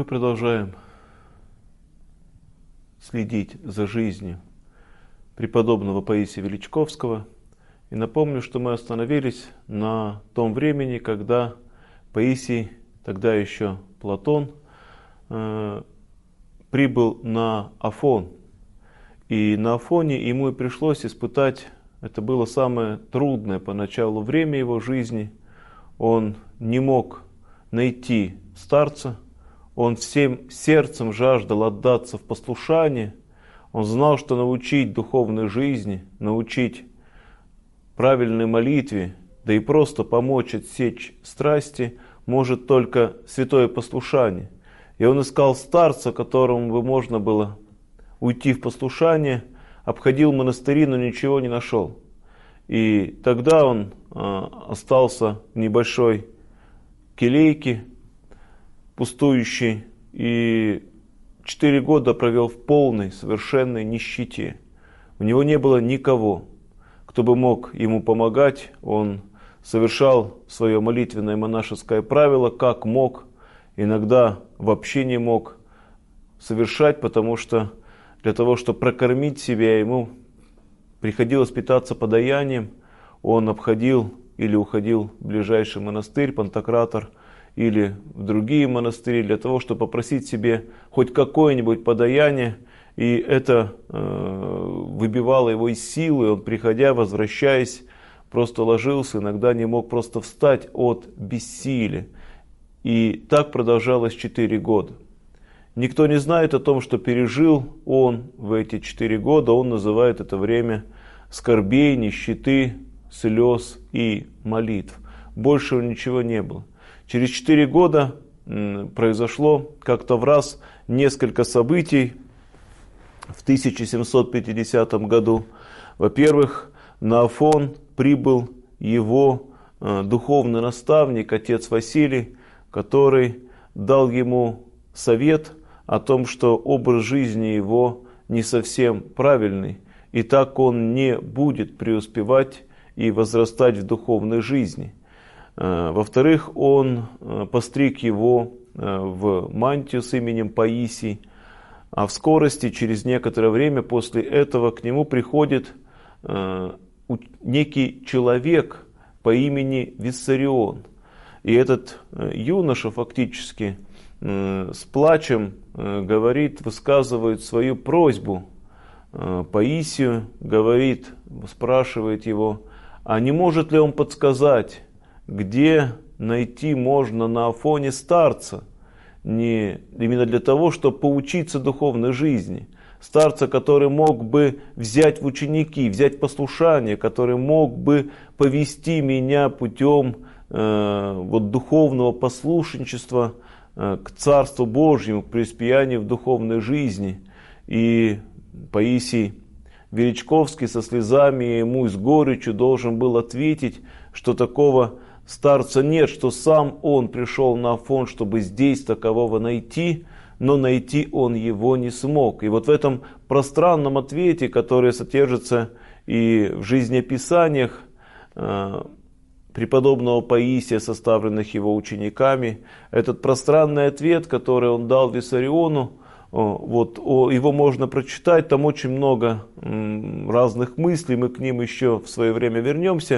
мы продолжаем следить за жизнью преподобного Паисия Величковского. И напомню, что мы остановились на том времени, когда Паисий, тогда еще Платон, прибыл на Афон. И на Афоне ему и пришлось испытать, это было самое трудное поначалу время его жизни. Он не мог найти старца, он всем сердцем жаждал отдаться в послушание. Он знал, что научить духовной жизни, научить правильной молитве, да и просто помочь отсечь страсти может только святое послушание. И он искал старца, которому бы можно было уйти в послушание, обходил монастыри, но ничего не нашел. И тогда он остался в небольшой келейке, пустующей, и 4 года провел в полной, совершенной нищете. У него не было никого, кто бы мог ему помогать. Он совершал свое молитвенное монашеское правило, как мог, иногда вообще не мог совершать, потому что для того, чтобы прокормить себя, ему приходилось питаться подаянием. Он обходил или уходил в ближайший монастырь, Пантократор, или в другие монастыри, для того, чтобы попросить себе хоть какое-нибудь подаяние. И это выбивало его из силы. Он, приходя, возвращаясь, просто ложился, иногда не мог просто встать от бессилия. И так продолжалось 4 года. Никто не знает о том, что пережил он в эти 4 года. Он называет это время скорбей, нищеты, слез и молитв. Большего ничего не было. Через 4 года произошло как-то в раз несколько событий в 1750 году. Во-первых, на Афон прибыл его духовный наставник, отец Василий, который дал ему совет о том, что образ жизни его не совсем правильный, и так он не будет преуспевать и возрастать в духовной жизни. Во-вторых, он постриг его в мантию с именем Паисий, а в скорости, через некоторое время после этого, к нему приходит некий человек по имени Виссарион. И этот юноша фактически с плачем говорит, высказывает свою просьбу Паисию, говорит, спрашивает его, а не может ли он подсказать, где найти можно на Афоне старца, именно для того, чтобы поучиться духовной жизни. Старца, который мог бы взять в ученики, взять послушание, который мог бы повести меня путем духовного послушничества к Царству Божьему, к преуспеянию в духовной жизни. И Паисий Величковский со слезами ему и с горечью должен был ответить, что такого старца нет, что сам он пришел на Афон, чтобы здесь такового найти, но найти он его не смог. И вот в этом пространном ответе, который содержится и в жизнеописаниях преподобного Паисия, составленных его учениками, этот пространный ответ, который он дал Виссариону, его можно прочитать, там очень много разных мыслей, мы к ним еще в свое время вернемся.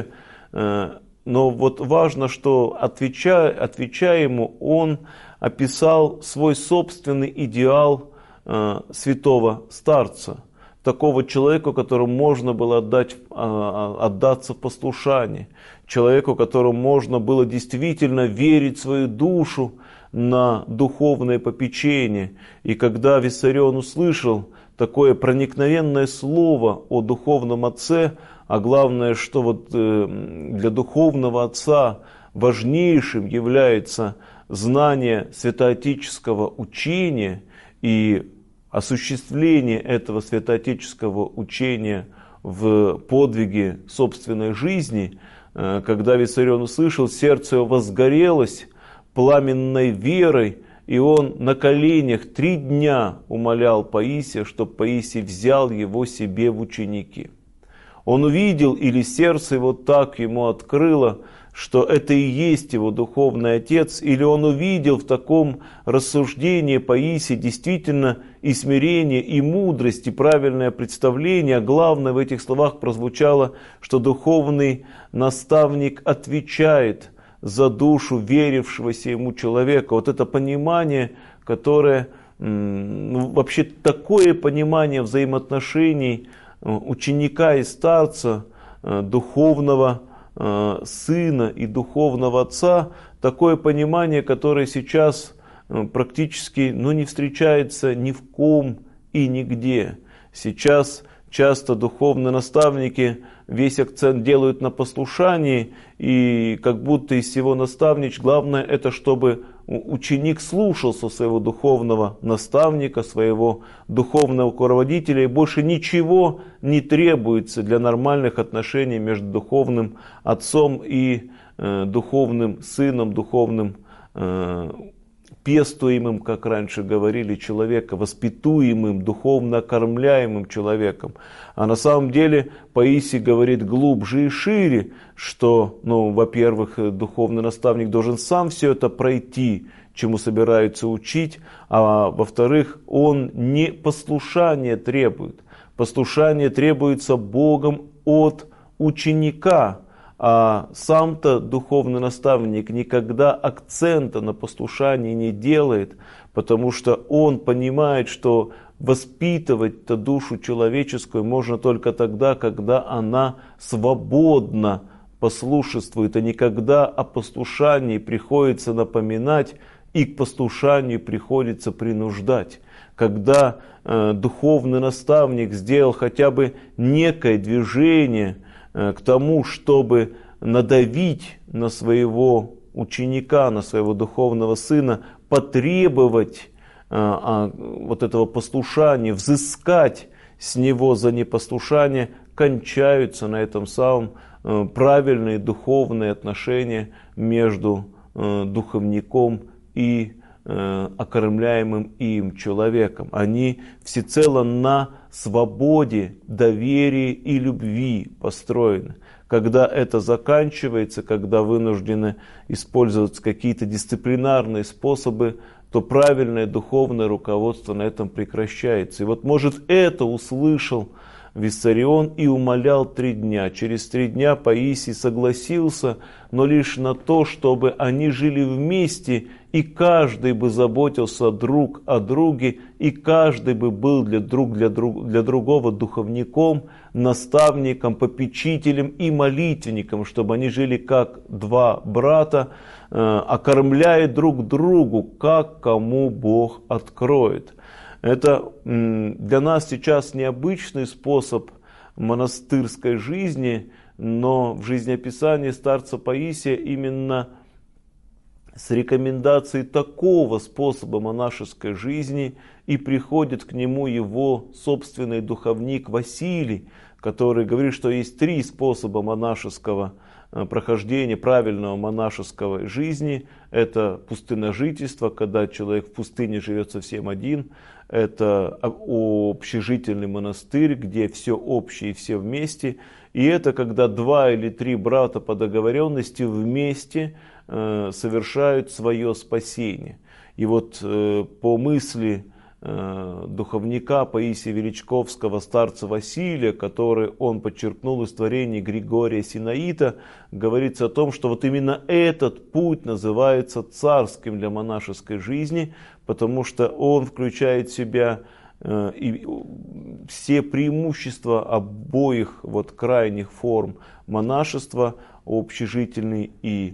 Но вот важно, что отвечая ему, он описал свой собственный идеал святого старца, такого человека, которому можно было отдаться в послушание, человеку, которому можно было действительно верить свою душу на духовное попечение. И когда Виссарион услышал такое проникновенное слово о духовном отце, а главное, что для духовного отца важнейшим является знание святоотеческого учения и осуществление этого святоотеческого учения в подвиге собственной жизни, когда Виссарион услышал, сердце его возгорелось пламенной верой, и он на коленях 3 дня умолял Паисия, чтобы Паисий взял его себе в ученики. Он увидел, или сердце его так ему открыло, что это и есть его духовный отец, или он увидел в таком рассуждении Паисия действительно и смирение, и мудрость, и правильное представление. А главное в этих словах прозвучало, что духовный наставник отвечает за душу верившегося ему человека. Вот это понимание, которое, вообще такое понимание взаимоотношений ученика и старца, духовного сына и духовного отца, такое понимание, которое сейчас практически не встречается ни в ком и нигде. Сейчас часто духовные наставники весь акцент делают на послушании, и как будто из всего наставничества главное это, чтобы ученик слушался своего духовного наставника, своего духовного руководителя, и больше ничего не требуется для нормальных отношений между духовным отцом и духовным сыном, духовным пестуемым, как раньше говорили, человека, воспитуемым, духовно кормляемым человеком. А на самом деле Паисий говорит глубже и шире, что, во-первых, духовный наставник должен сам все это пройти, чему собирается учить, а во-вторых, он не послушание требует. Послушание требуется Богом от ученика. А сам-то духовный наставник никогда акцента на послушании не делает, потому что он понимает, что воспитывать-то душу человеческую можно только тогда, когда она свободно послушествует, а не когда о послушании приходится напоминать и к послушанию приходится принуждать. Когда духовный наставник сделал хотя бы некое движение к тому, чтобы надавить на своего ученика, на своего духовного сына, потребовать вот этого послушания, взыскать с него за непослушание, кончаются на этом самом правильные духовные отношения между духовником и окормляемым им человеком. Они всецело на свободе, доверии и любви построены. Когда это заканчивается, когда вынуждены использовать какие-то дисциплинарные способы, то правильное духовное руководство на этом прекращается. И вот, может, это услышал Виссарион и умолял 3 дня. Через 3 дня Паисий согласился, но лишь на то, чтобы они жили вместе, и каждый бы заботился друг о друге, и каждый бы был для другого духовником, наставником, попечителем и молитвенником, чтобы они жили как 2 брата, окормляя друг другу, как кому Бог откроет. Это для нас сейчас необычный способ монастырской жизни, но в жизнеописании старца Паисия именно с рекомендацией такого способа монашеской жизни и приходит к нему его собственный духовник Василий, который говорит, что есть 3 способа монашеского прохождения, правильного монашеской жизни. Это пустынножительство, когда человек в пустыне живет совсем один. Это общежительный монастырь, где все общее и все вместе. И это когда 2 или 3 брата по договоренности вместе совершают свое спасение. И вот по мысли духовника Паисия Величковского, старца Василия, который он подчеркнул из творений Григория Синаита, говорится о том, что вот именно этот путь называется царским для монашеской жизни, потому что он включает в себя и все преимущества обоих крайних форм монашества, общежительный и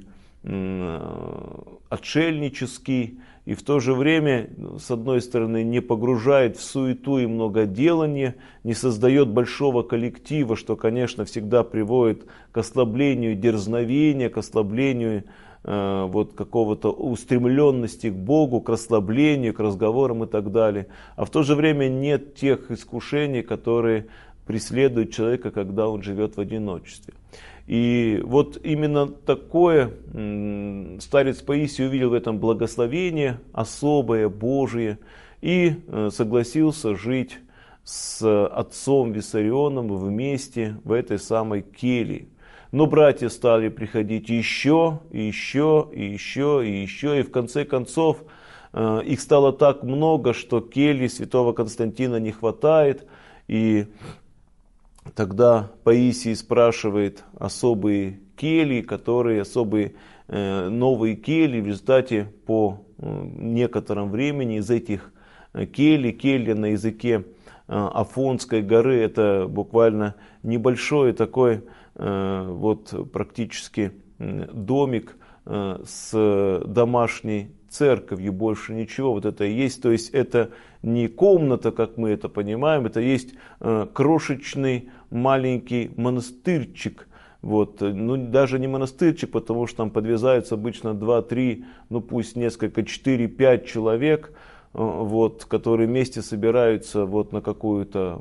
отшельнический, и в то же время, с одной стороны, не погружает в суету и многоделание, не создает большого коллектива, что, конечно, всегда приводит к ослаблению дерзновения, к ослаблению какого-то устремленности к Богу, к расслаблению, к разговорам и так далее. А в то же время нет тех искушений, которые преследуют человека, когда он живет в одиночестве. И вот именно такое старец Паисий увидел в этом благословение, особое, Божие, и согласился жить с отцом Виссарионом вместе в этой самой келье. Но братья стали приходить еще, и еще, и еще, и еще, и в конце концов их стало так много, что кельи святого Константина не хватает. И тогда Паисий спрашивает особые кельи, особые новые кельи. В результате по некотором времени из этих келья на языке Афонской горы, это буквально небольшой такой вот практически домик с домашней церковью, больше ничего. Вот это и есть. То есть это не комната, как мы это понимаем, это есть крошечный маленький монастырчик. Вот. Ну, даже не монастырчик, потому что там подвязаются обычно 2-3, ну пусть несколько, 4-5 человек, вот, которые вместе собираются вот в какую-то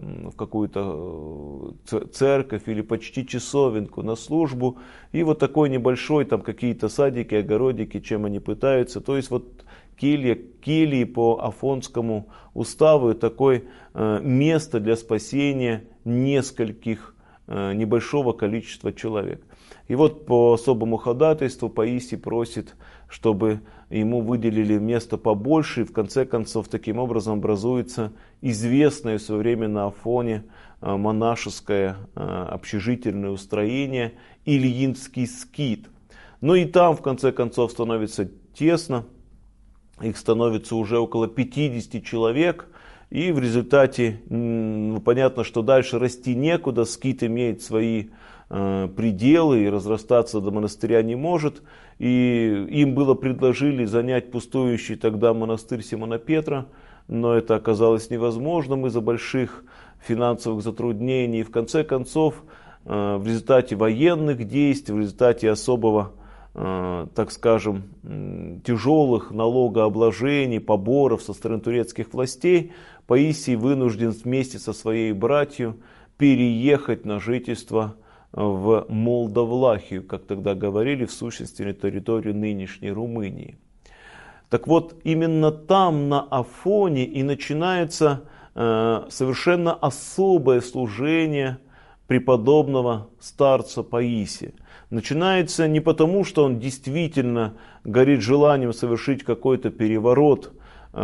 церковь или почти часовенку на службу. И вот такой небольшой, там какие-то садики, огородики, чем они пытаются. То есть вот кельи по Афонскому уставу такое место для спасения нескольких, небольшого количества человек. И вот по особому ходатайству Паисий просит, чтобы ему выделили место побольше, и в конце концов таким образом образуется известное в свое время на Афоне монашеское общежительное устроение Ильинский скит. Но и там в конце концов становится тесно, их становится уже около 50 человек, и в результате понятно, что дальше расти некуда, скит имеет свои пределы и разрастаться до монастыря не может. И им было предложили занять пустующий тогда монастырь Симона Петра, но это оказалось невозможным из-за больших финансовых затруднений. И в конце концов, в результате военных действий, в результате особого, так скажем, тяжелых налогообложений, поборов со стороны турецких властей, Паисий вынужден вместе со своей братьей переехать на жительство в Молдавлахию, как тогда говорили, в сущности на территорию нынешней Румынии. Так вот, именно там, на Афоне, и начинается совершенно особое служение преподобного старца Паисия. Начинается не потому, что он действительно горит желанием совершить какой-то переворот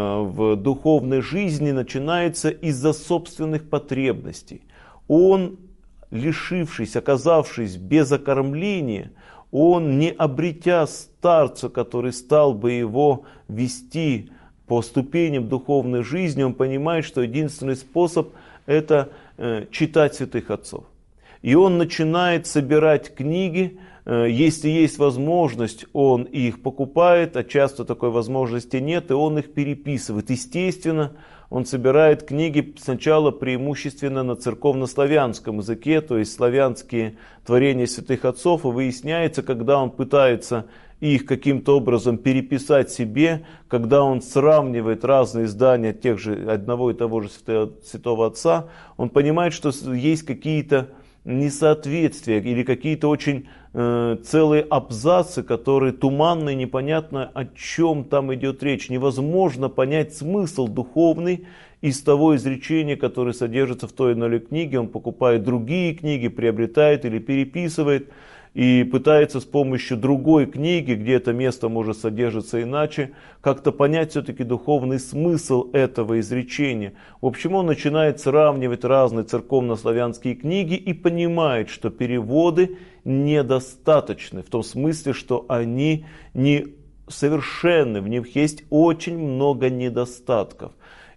в духовной жизни, начинается из-за собственных потребностей. Он, лишившись, оказавшись без окормления, он, не обретя старца, который стал бы его вести по ступеням духовной жизни, он понимает, что единственный способ – это читать святых отцов. И он начинает собирать книги, если есть возможность, он их покупает, а часто такой возможности нет, и он их переписывает. Естественно, он собирает книги сначала преимущественно на церковнославянском языке, то есть славянские творения святых отцов, и выясняется, когда он пытается их каким-то образом переписать себе, когда он сравнивает разные издания одного и того же святого отца, он понимает, что есть какие-то несоответствия или какие-то очень целые абзацы, которые туманно и непонятно, о чем там идет речь. Невозможно понять смысл духовный из того изречения, которое содержится в той или иной книге. Он покупает другие книги, приобретает или переписывает и пытается с помощью другой книги, где это место может содержаться иначе, как-то понять все-таки духовный смысл этого изречения. В общем, он начинает сравнивать разные церковнославянские книги и понимает, что переводы недостаточны, в том смысле, что они не совершенны, в них есть очень много недостатков.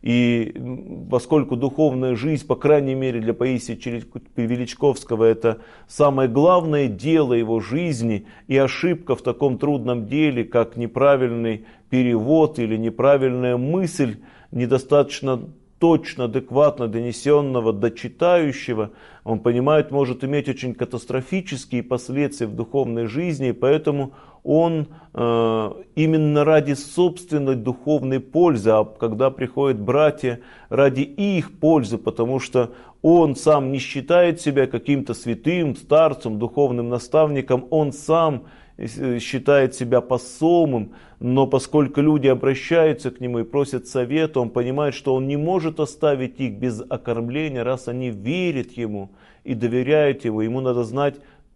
И поскольку духовная жизнь, по крайней мере для Паисия Величковского, это самое главное дело его жизни, и ошибка в таком трудном деле, как неправильный перевод или неправильная мысль, недостаточно точно, адекватно донесенного до читающего, он понимает, может иметь очень катастрофические последствия в духовной жизни, и поэтому он именно ради собственной духовной пользы, а когда приходят братья, ради их пользы, потому что он сам не считает себя каким-то святым, старцем, духовным наставником, он сам считает себя посомым, но поскольку люди обращаются к нему и просят совета, он понимает, что он не может оставить их без окормления, раз они верят ему и доверяют ему. Ему надо знать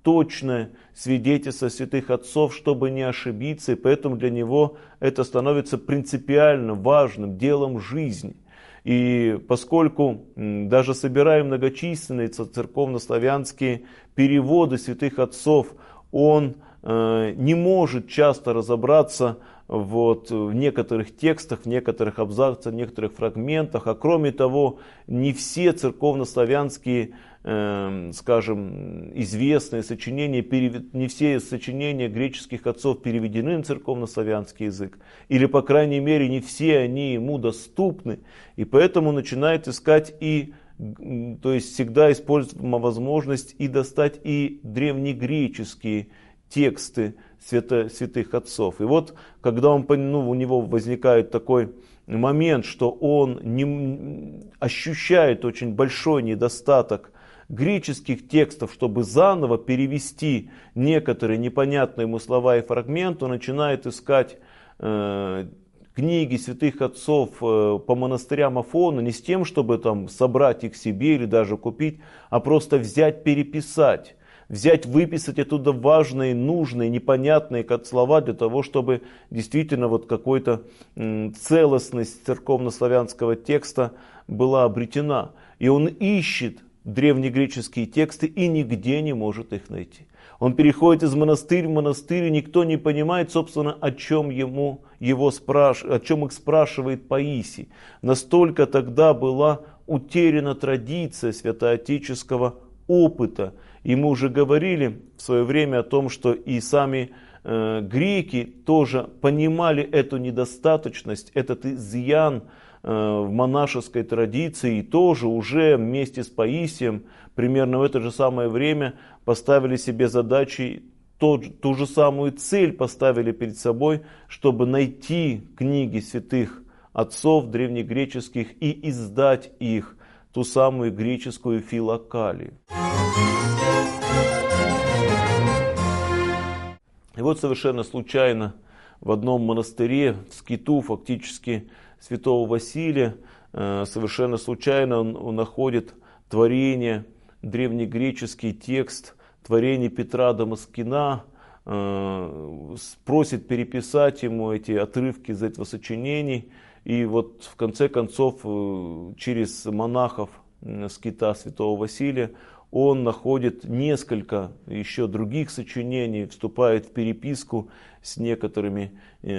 точное свидетельство святых отцов, чтобы не ошибиться, и поэтому для него это становится принципиально важным делом жизни. И поскольку даже собирая многочисленные церковнославянские переводы святых отцов, он не может часто разобраться в некоторых текстах, в некоторых абзацах, в некоторых фрагментах. А кроме того, не все церковнославянские, скажем, известные сочинения, не все сочинения греческих отцов переведены на церковнославянский язык. Или, по крайней мере, не все они ему доступны. И поэтому начинает искать то есть всегда использует возможность и достать и древнегреческие тексты святых отцов. И вот, когда у него возникает такой момент, что он ощущает очень большой недостаток греческих текстов, чтобы заново перевести некоторые непонятные ему слова и фрагменты, он начинает искать книги святых отцов по монастырям Афона не с тем, чтобы там собрать их себе или даже купить, а просто взять, переписать. Взять, выписать оттуда важные, нужные, непонятные слова для того, чтобы действительно вот какой-то целостность церковнославянского текста была обретена. И он ищет древнегреческие тексты и нигде не может их найти. Он переходит из монастыря в монастырь, и никто не понимает, собственно, о чем их спрашивает Паисий. Настолько тогда была утеряна традиция святоотеческого опыта. И мы уже говорили в свое время о том, что и сами греки тоже понимали эту недостаточность, этот изъян в монашеской традиции, и тоже уже вместе с Паисием примерно в это же самое время поставили себе задачей, ту же самую цель поставили перед собой, чтобы найти книги святых отцов древнегреческих и издать их, ту самую греческую филокалию. И вот совершенно случайно в одном монастыре, в скиту фактически святого Василия, совершенно случайно он находит творение, древнегреческий текст, творение Петра Дамаскина, просит переписать ему эти отрывки из этого сочинений. И вот в конце концов через монахов скита святого Василия он находит несколько еще других сочинений, вступает в переписку с некоторыми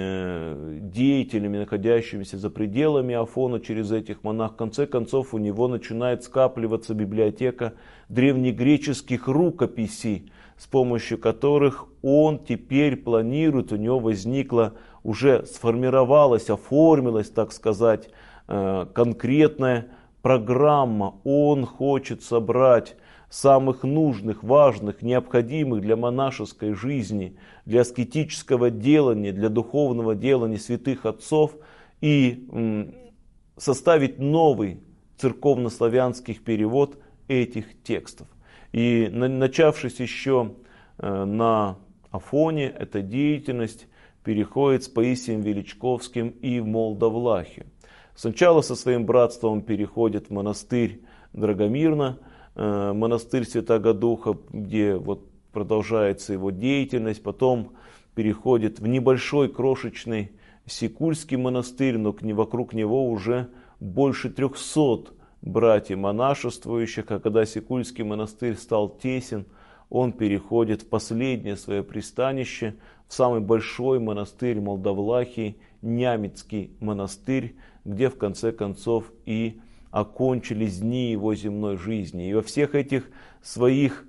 деятелями, находящимися за пределами Афона через этих монахов. В конце концов у него начинает скапливаться библиотека древнегреческих рукописей, с помощью которых он теперь планирует, у него возникла, уже сформировалась, оформилась, так сказать, конкретная программа. Он хочет собрать самых нужных, важных, необходимых для монашеской жизни, для аскетического делания, для духовного делания святых отцов и составить новый церковнославянский перевод этих текстов. И начавшись еще на Афоне, эта деятельность переходит с Паисием Величковским и в Молдавлахию. Сначала со своим братством он переходит в монастырь Драгомирно, монастырь Святаго Духа, где вот продолжается его деятельность. Потом переходит в небольшой крошечный Сикульский монастырь, но вокруг него уже больше 300 братьев монашествующих. А когда Сикульский монастырь стал тесен, он переходит в последнее свое пристанище, в самый большой монастырь Молдавлахии, Нямецкий монастырь, где в конце концов и окончились дни его земной жизни. И во всех этих своих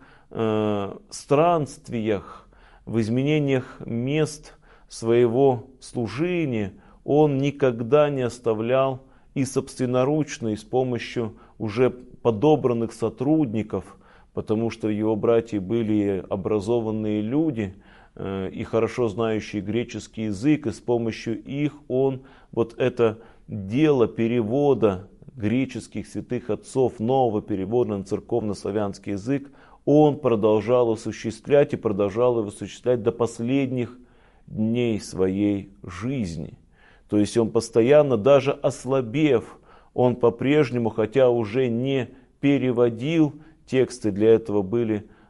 странствиях, в изменениях мест своего служения, он никогда не оставлял и собственноручно, и с помощью уже подобранных сотрудников, потому что его братья были образованные люди и хорошо знающие греческий язык, и с помощью их он вот это дело перевода греческих святых отцов, нового перевода на церковнославянский язык, он продолжал осуществлять и продолжал его осуществлять до последних дней своей жизни. То есть он постоянно, даже ослабев, он по-прежнему, хотя уже не переводил тексты, для этого были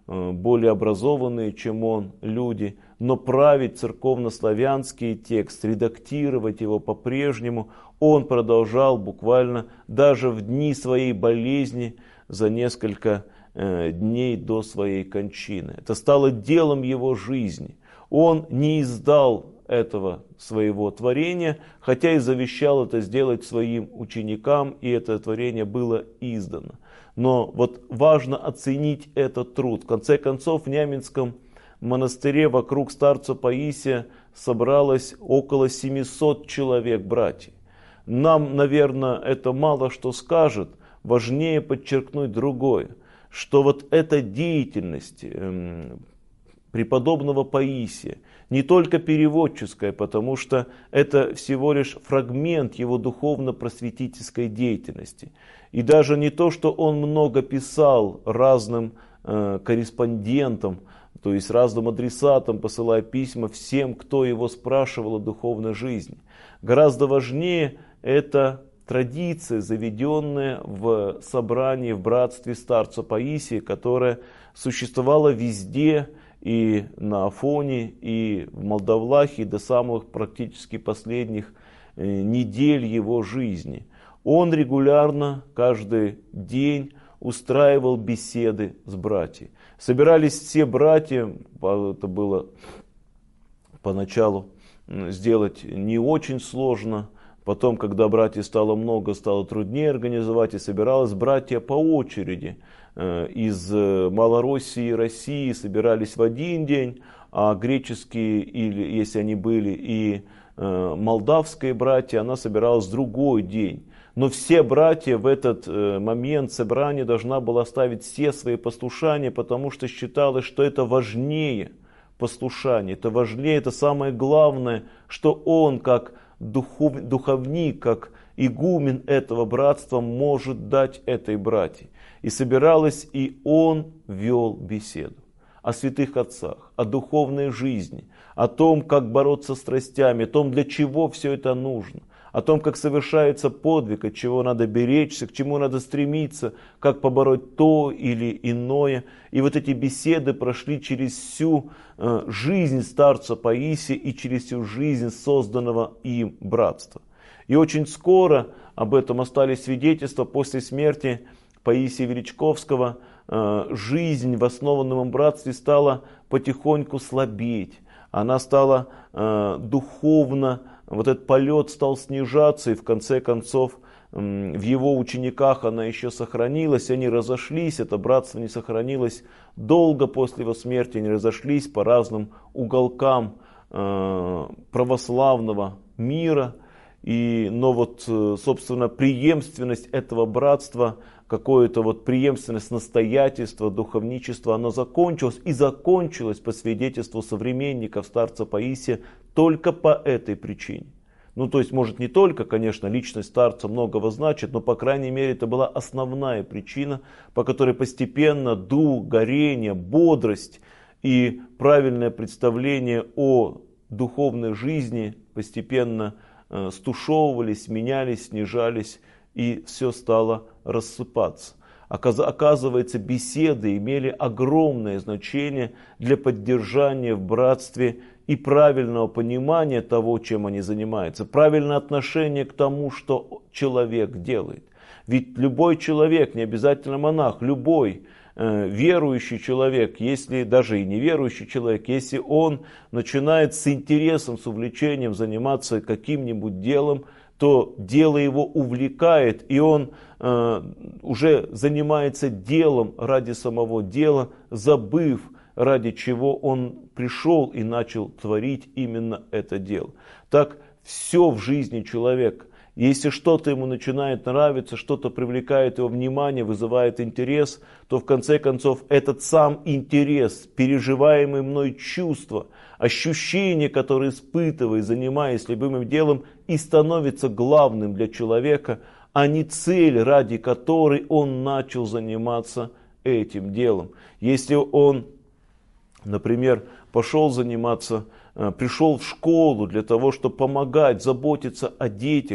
более образованные, чем он, люди, но править церковнославянский текст, редактировать его по-прежнему, он продолжал буквально даже в дни своей болезни за несколько дней до своей кончины. Это стало делом его жизни. Он не издал этого своего творения, хотя и завещал это сделать своим ученикам, и это творение было издано. Но вот важно оценить этот труд. В конце концов, в Няминском монастыре вокруг старца Паисия собралось около 700 человек, братьев. Нам, наверное, это мало что скажет. Важнее подчеркнуть другое, что вот эта деятельность преподобного Паисия не только переводческая, потому что это всего лишь фрагмент его духовно-просветительской деятельности. И даже не то, что он много писал разным корреспондентам, то есть разным адресатам, посылая письма всем, кто его спрашивал о духовной жизни. Гораздо важнее это традиция, заведенная в собрании, в братстве старца Паисия, которая существовала везде, и на Афоне, и в Молдавлахе, до самых практически последних недель его жизни. Он регулярно, каждый день устраивал беседы с братьями. Собирались все братья, это было поначалу сделать не очень сложно. Потом, когда братьев стало много, стало труднее организовать, и собиралось братья по очереди. Из Малороссии и России собирались в один день, а греческие, или если они были, и молдавские братья, она собиралась в другой день. Но все братья в этот момент собрания должна была оставить все свои послушания, потому что считалось, что это важнее послушания, это важнее, это самое главное, что он как духовник, как игумен этого братства может дать этой братье. И собиралась, и он вел беседу о святых отцах, о духовной жизни, о том, как бороться с страстями, о том, для чего все это нужно, о том, как совершается подвиг, от чего надо беречься, к чему надо стремиться, как побороть то или иное. И вот эти беседы прошли через всю жизнь старца Паисия и через всю жизнь созданного им братства. И очень скоро об этом остались свидетельства после смерти Паисия Величковского. Жизнь в основанном им братстве стала потихоньку слабеть. Она стала духовно, вот этот полет стал снижаться, и в конце концов в его учениках она еще сохранилась, они разошлись, это братство не сохранилось долго после его смерти, они разошлись по разным уголкам православного мира. Но вот, собственно, преемственность этого братства, какое-то вот преемственность настоятельства, духовничества, оно закончилось, и закончилось по свидетельству современников старца Паисия только по этой причине. Ну, то есть, может, не только, конечно, личность старца многого значит, но, по крайней мере, это была основная причина, по которой постепенно дух, горение, бодрость и правильное представление о духовной жизни постепенно стушевывались, менялись, снижались, и все стало рассыпаться. Оказывается, беседы имели огромное значение для поддержания в братстве и правильного понимания того, чем они занимаются, правильное отношение к тому, что человек делает. Ведь любой человек, не обязательно монах, любой верующий человек, если даже и неверующий человек, если он начинает с интересом, с увлечением заниматься каким-нибудь делом, то дело его увлекает, и он уже занимается делом ради самого дела, забыв, ради чего он пришел и начал творить именно это дело. Так все в жизни человека. Если что-то ему начинает нравиться, что-то привлекает его внимание, вызывает интерес, то в конце концов этот сам интерес, переживаемые мной чувства, ощущения, которые испытывая, занимаясь любимым делом, и становится главным для человека, а не цель, ради которой он начал заниматься этим делом. Если он, например, пошел заниматься, пришел в школу для того, чтобы помогать, заботиться о детях,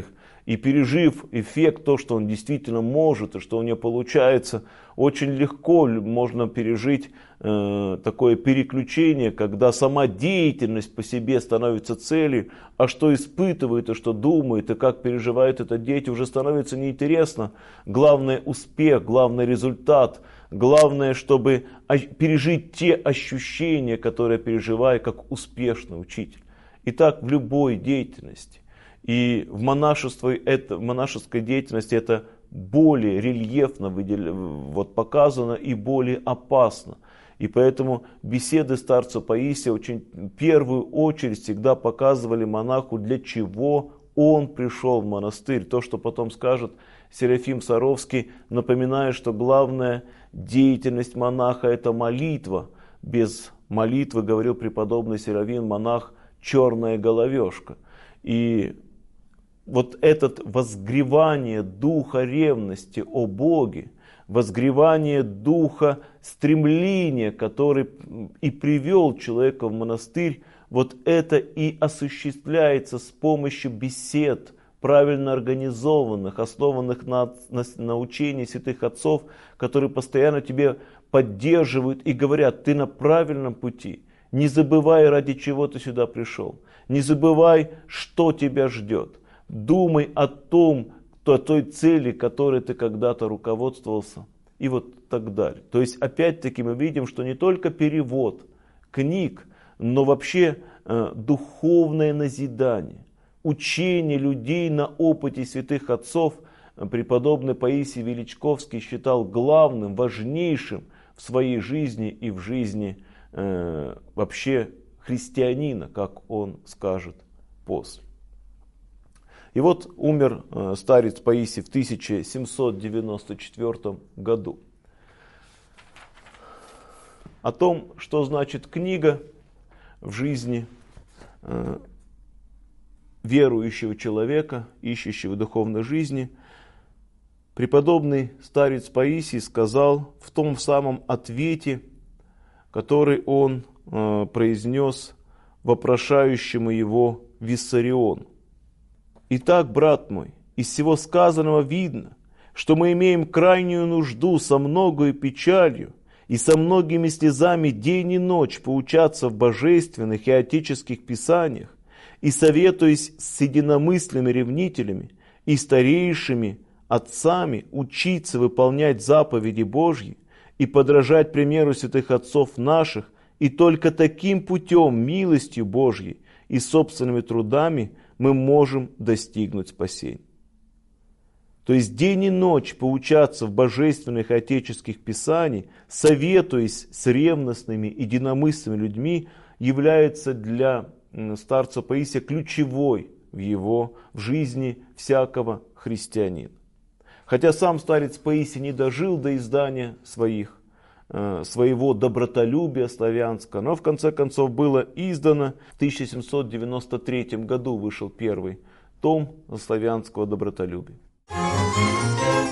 и пережив эффект, то, что он действительно может и что у него получается, очень легко можно пережить такое переключение, когда сама деятельность по себе становится целью, а что испытывает и что думает и как переживает эта деятельность, уже становится неинтересно. Главное успех, главный результат, главное, чтобы пережить те ощущения, которые я переживаю как успешный учитель. И так в любой деятельности. И в монашеской деятельности это более рельефно показано и более опасно. И поэтому беседы старца Паисия очень в первую очередь всегда показывали монаху, для чего он пришел в монастырь. То, что потом скажет Серафим Саровский, напоминает, что главная деятельность монаха — это молитва. Без молитвы, говорил преподобный Серафим, монах — черная головешка. И вот это возгревание духа ревности о Боге, возгревание духа стремления, который и привел человека в монастырь, вот это и осуществляется с помощью бесед, правильно организованных, основанных на учении святых отцов, которые постоянно тебе поддерживают и говорят: ты на правильном пути. Не забывай, ради чего ты сюда пришел. Не забывай, что тебя ждет. Думай о той цели, которой ты когда-то руководствовался. И вот так далее. То есть, опять-таки, мы видим, что не только перевод книг, но вообще духовное назидание, учение людей на опыте святых отцов преподобный Паисий Величковский считал главным, важнейшим в своей жизни и в жизни вообще христианина, как он скажет после. И вот умер старец Паисий в 1794 году. О том, что значит книга в жизни верующего человека, ищущего духовной жизни, преподобный старец Паисий сказал в том самом ответе, который он произнес вопрошающему его Виссариону. Итак, брат мой, из всего сказанного видно, что мы имеем крайнюю нужду со многою печалью и со многими слезами день и ночь поучаться в божественных и отеческих писаниях, и советуясь с единомысленными ревнителями и старейшими отцами учиться выполнять заповеди Божьи и подражать примеру святых отцов наших, и только таким путем, милостью Божьей и собственными трудами мы можем достигнуть спасения. То есть день и ночь поучаться в божественных и отеческих писаниях, советуясь с ревностными и единомысленными людьми, является для старца Паисия ключевой в жизни всякого христианина. Хотя сам старец Паисий не дожил до издания своего добротолюбия славянского, но в конце концов было издано. В 1793 году вышел первый том славянского добротолюбия.